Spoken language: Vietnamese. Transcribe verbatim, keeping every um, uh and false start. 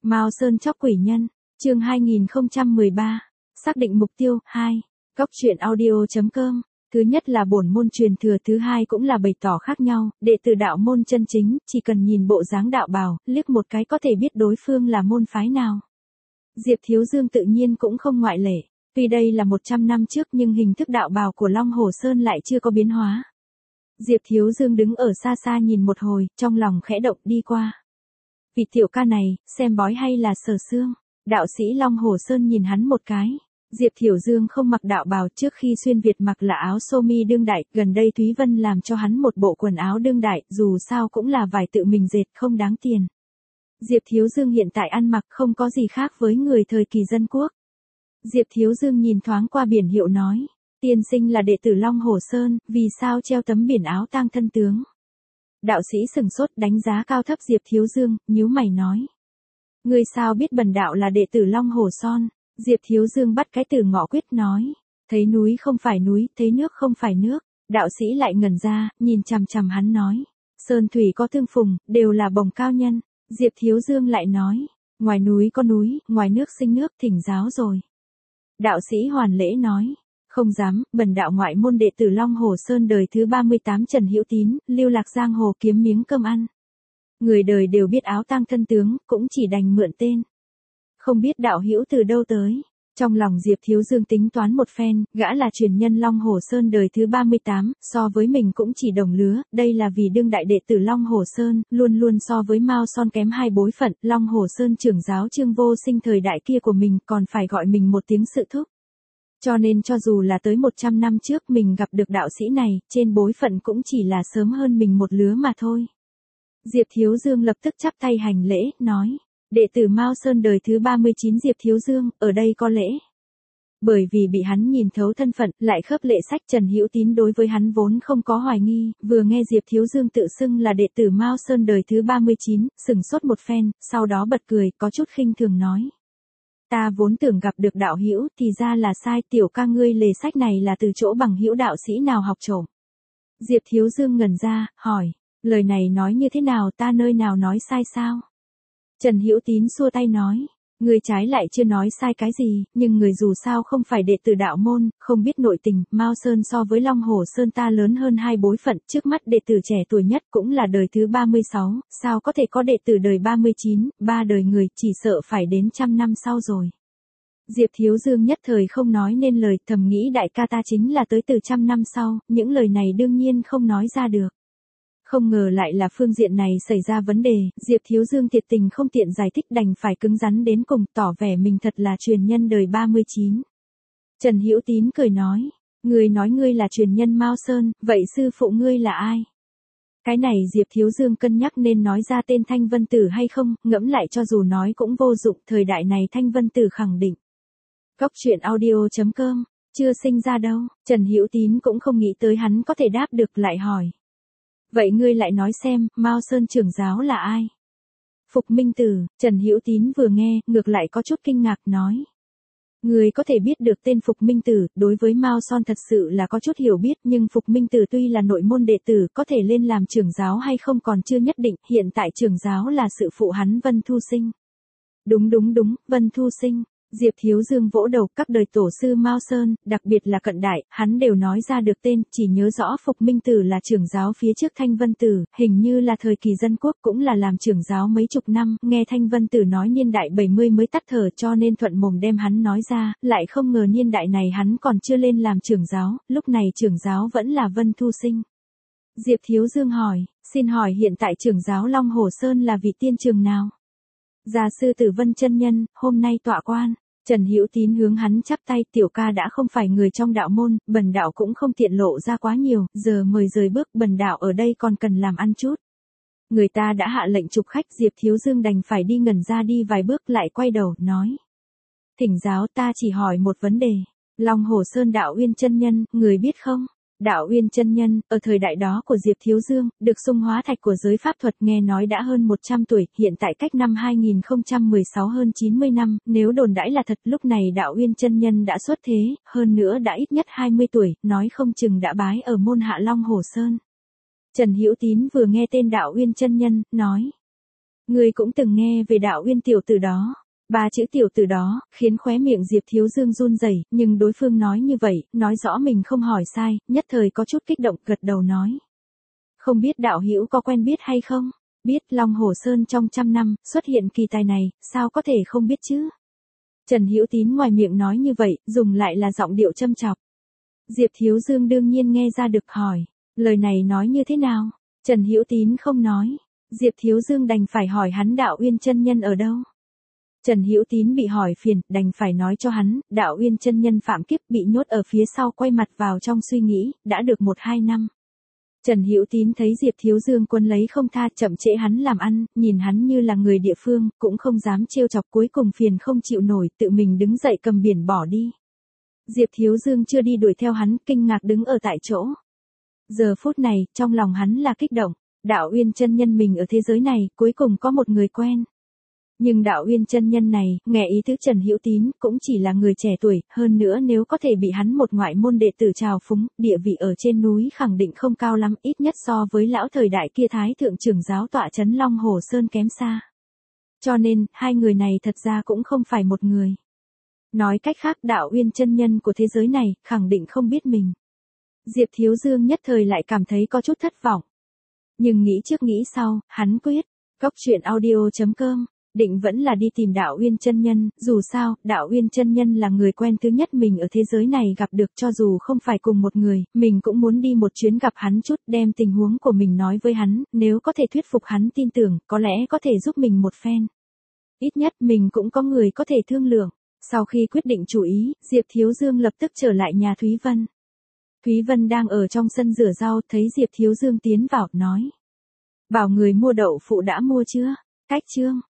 Mao Sơn chóc quỷ nhân, chương hai nghìn không trăm mười ba, xác định mục tiêu, hai, góc truyện audio chấm com. Thứ nhất là bổn môn truyền thừa, thứ hai cũng là bày tỏ khác nhau, đệ tử đạo môn chân chính, chỉ cần nhìn bộ dáng đạo bào, liếc một cái có thể biết đối phương là môn phái nào. Diệp Thiếu Dương tự nhiên cũng không ngoại lệ, tuy đây là một trăm năm trước nhưng hình thức đạo bào của Long Hồ Sơn lại chưa có biến hóa. Diệp Thiếu Dương đứng ở xa xa nhìn một hồi, trong lòng khẽ động đi qua. Vị tiểu ca này, xem bói hay là Sở Xương? Đạo sĩ Long Hồ Sơn nhìn hắn một cái. Diệp Thiểu Dương không mặc đạo bào, trước khi xuyên Việt mặc là áo sơ mi đương đại, gần đây Thúy Vân làm cho hắn một bộ quần áo đương đại, dù sao cũng là vải tự mình dệt, không đáng tiền. Diệp Thiếu Dương hiện tại ăn mặc không có gì khác với người thời kỳ dân quốc. Diệp Thiếu Dương nhìn thoáng qua biển hiệu nói, tiên sinh là đệ tử Long Hồ Sơn, vì sao treo tấm biển áo tang thân tướng? Đạo sĩ sừng sốt đánh giá cao thấp Diệp Thiếu Dương, nhíu mày nói. Ngươi sao biết bần đạo là đệ tử Long Hồ Son? Diệp Thiếu Dương bắt cái từ ngọ quyết nói. Thấy núi không phải núi, thấy nước không phải nước. Đạo sĩ lại ngẩn ra, nhìn chằm chằm hắn nói. Sơn thủy có tương phùng, đều là bồng cao nhân. Diệp Thiếu Dương lại nói. Ngoài núi có núi, ngoài nước sinh nước, thỉnh giáo rồi. Đạo sĩ hoàn lễ nói. Không dám, bần đạo ngoại môn đệ tử Long Hồ Sơn đời thứ ba mươi tám Trần Hữu Tín, lưu lạc giang hồ kiếm miếng cơm ăn. Người đời đều biết áo tang thân tướng, cũng chỉ đành mượn tên. Không biết đạo hữu từ đâu tới. Trong lòng Diệp Thiếu Dương tính toán một phen, gã là truyền nhân Long Hồ Sơn đời thứ ba mươi tám, so với mình cũng chỉ đồng lứa, đây là vì đương đại đệ tử Long Hồ Sơn, luôn luôn so với Mao Son kém hai bối phận, Long Hồ Sơn trưởng giáo Trương Vô Sinh thời đại kia của mình còn phải gọi mình một tiếng sự thúc. Cho nên cho dù là tới một trăm năm trước mình gặp được đạo sĩ này, trên bối phận cũng chỉ là sớm hơn mình một lứa mà thôi. Diệp Thiếu Dương lập tức chắp tay hành lễ, nói. Đệ tử Mao Sơn đời thứ ba mươi chín Diệp Thiếu Dương, ở đây có lễ. Bởi vì bị hắn nhìn thấu thân phận, lại khớp lệ sách Trần Hữu Tín đối với hắn vốn không có hoài nghi, vừa nghe Diệp Thiếu Dương tự xưng là đệ tử Mao Sơn đời thứ ba mươi chín, sừng sốt một phen, sau đó bật cười, có chút khinh thường nói. Ta vốn tưởng gặp được đạo hữu, thì ra là sai, tiểu ca ngươi lề sách này là từ chỗ bằng hữu đạo sĩ nào học trộm. Diệp Thiếu Dương ngẩn ra, hỏi, lời này nói như thế nào, ta nơi nào nói sai sao? Trần Hữu Tín xua tay nói, người trái lại chưa nói sai cái gì, nhưng người dù sao không phải đệ tử đạo môn, không biết nội tình, Mao Sơn so với Long Hồ Sơn ta lớn hơn hai bối phận, trước mắt đệ tử trẻ tuổi nhất cũng là đời thứ ba mươi sáu, sao có thể có đệ tử đời ba mươi chín, ba đời người, chỉ sợ phải đến trăm năm sau rồi. Diệp Thiếu Dương nhất thời không nói nên lời, thầm nghĩ đại ca ta chính là tới từ trăm năm sau, những lời này đương nhiên không nói ra được. Không ngờ lại là phương diện này xảy ra vấn đề, Diệp Thiếu Dương thiệt tình không tiện giải thích đành phải cứng rắn đến cùng, tỏ vẻ mình thật là truyền nhân đời ba mươi chín. Trần Hữu Tín cười nói, ngươi nói ngươi là truyền nhân Mao Sơn, vậy sư phụ ngươi là ai? Cái này Diệp Thiếu Dương cân nhắc nên nói ra tên Thanh Vân Tử hay không, ngẫm lại cho dù nói cũng vô dụng, thời đại này Thanh Vân Tử khẳng định. Góc truyện audio chấm com, chưa sinh ra đâu, Trần Hữu Tín cũng không nghĩ tới hắn có thể đáp được, lại hỏi. Vậy ngươi lại nói xem, Mao Sơn trưởng giáo là ai? Phục Minh Tử, Trần Hữu Tín vừa nghe, ngược lại có chút kinh ngạc nói. Ngươi có thể biết được tên Phục Minh Tử, đối với Mao Son thật sự là có chút hiểu biết, nhưng Phục Minh Tử tuy là nội môn đệ tử, có thể lên làm trưởng giáo hay không còn chưa nhất định, hiện tại trưởng giáo là sự phụ hắn Vân Thu Sinh. Đúng đúng đúng, Vân Thu Sinh. Diệp Thiếu Dương vỗ đầu, các đời tổ sư Mao Sơn, đặc biệt là cận đại, hắn đều nói ra được tên, chỉ nhớ rõ Phục Minh Tử là trưởng giáo phía trước Thanh Vân Tử, hình như là thời kỳ dân quốc cũng là làm trưởng giáo mấy chục năm, nghe Thanh Vân Tử nói niên đại bảy mươi mới tắt thở cho nên thuận mồm đem hắn nói ra, lại không ngờ niên đại này hắn còn chưa lên làm trưởng giáo, lúc này trưởng giáo vẫn là Vân Thu Sinh. Diệp Thiếu Dương hỏi, xin hỏi hiện tại trưởng giáo Long Hồ Sơn là vị tiên trường nào? Gia sư Tử Vân chân nhân, hôm nay tọa quan. Trần Hữu Tín hướng hắn chắp tay, tiểu ca đã không phải người trong đạo môn, bần đạo cũng không tiện lộ ra quá nhiều, giờ mời rời bước, bần đạo ở đây còn cần làm ăn chút. Người ta đã hạ lệnh chụp khách, Diệp Thiếu Dương đành phải đi ngẩn ra đi vài bước lại quay đầu, nói. Thỉnh giáo, ta chỉ hỏi một vấn đề, Long Hồ Sơn đạo Uyên chân nhân, người biết không? Đạo Uyên chân nhân, ở thời đại đó của Diệp Thiếu Dương, được xung hóa thạch của giới pháp thuật nghe nói đã hơn một trăm tuổi, hiện tại cách năm hai nghìn không trăm mười sáu hơn chín mươi năm, nếu đồn đãi là thật, lúc này Đạo Uyên chân nhân đã xuất thế, hơn nữa đã ít nhất hai mươi tuổi, nói không chừng đã bái ở môn hạ Long Hồ Sơn. Trần Hữu Tín vừa nghe tên Đạo Uyên chân nhân, nói. Ngươi cũng từng nghe về Đạo Uyên tiểu tử đó. Ba chữ tiểu tử đó, khiến khóe miệng Diệp Thiếu Dương run rẩy, nhưng đối phương nói như vậy, nói rõ mình không hỏi sai, nhất thời có chút kích động, gật đầu nói. Không biết đạo hữu có quen biết hay không? Biết Long Hồ Sơn trong trăm năm, xuất hiện kỳ tài này, sao có thể không biết chứ? Trần Hữu Tín ngoài miệng nói như vậy, dùng lại là giọng điệu châm chọc. Diệp Thiếu Dương đương nhiên nghe ra được hỏi, lời này nói như thế nào? Trần Hữu Tín không nói, Diệp Thiếu Dương đành phải hỏi hắn Đạo Uyên chân nhân ở đâu? Trần Hữu Tín bị hỏi phiền, đành phải nói cho hắn, Đạo Uyên chân nhân phạm kiếp bị nhốt ở phía sau, quay mặt vào trong suy nghĩ, đã được một hai năm. Trần Hữu Tín thấy Diệp Thiếu Dương quân lấy không tha, chậm trễ hắn làm ăn, nhìn hắn như là người địa phương, cũng không dám trêu chọc, cuối cùng phiền không chịu nổi, tự mình đứng dậy cầm biển bỏ đi. Diệp Thiếu Dương chưa đi đuổi theo hắn, kinh ngạc đứng ở tại chỗ. Giờ phút này, trong lòng hắn là kích động, Đạo Uyên chân nhân mình ở thế giới này, cuối cùng có một người quen. Nhưng Đạo Uyên chân nhân này, nghe ý tứ Trần Hữu Tín, cũng chỉ là người trẻ tuổi, hơn nữa nếu có thể bị hắn một ngoại môn đệ tử trào phúng, địa vị ở trên núi khẳng định không cao lắm, ít nhất so với lão thời đại kia Thái thượng trưởng giáo tọa trấn Long Hồ Sơn kém xa. Cho nên, hai người này thật ra cũng không phải một người. Nói cách khác, Đạo Uyên chân nhân của thế giới này, khẳng định không biết mình. Diệp Thiếu Dương nhất thời lại cảm thấy có chút thất vọng. Nhưng nghĩ trước nghĩ sau, hắn quyết, Góc Chuyện Audio chấm com định vẫn là đi tìm Đạo Uyên chân nhân, dù sao, Đạo Uyên chân nhân là người quen thứ nhất mình ở thế giới này gặp được, cho dù không phải cùng một người, mình cũng muốn đi một chuyến gặp hắn chút, đem tình huống của mình nói với hắn, nếu có thể thuyết phục hắn tin tưởng, có lẽ có thể giúp mình một phen. Ít nhất mình cũng có người có thể thương lượng. Sau khi quyết định chủ ý, Diệp Thiếu Dương lập tức trở lại nhà Thúy Vân. Thúy Vân đang ở trong sân rửa rau, thấy Diệp Thiếu Dương tiến vào, nói. Bảo người mua đậu phụ đã mua chưa? Cách chương.